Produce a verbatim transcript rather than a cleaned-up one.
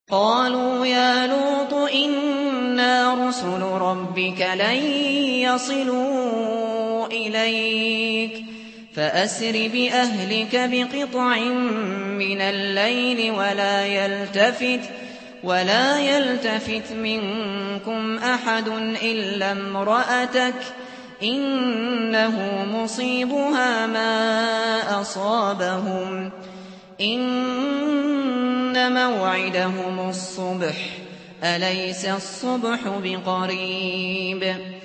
قالوا يا لوط إنا رسل ربك لن يصلوا إليك فأسر بأهلك بقطع من الليل ولا يلتفت ولا يلتفت منكم أحد إلا امرأتك إنه مصيبها ما أصابهم إن موعدهم الصبح أليس الصبح بقريب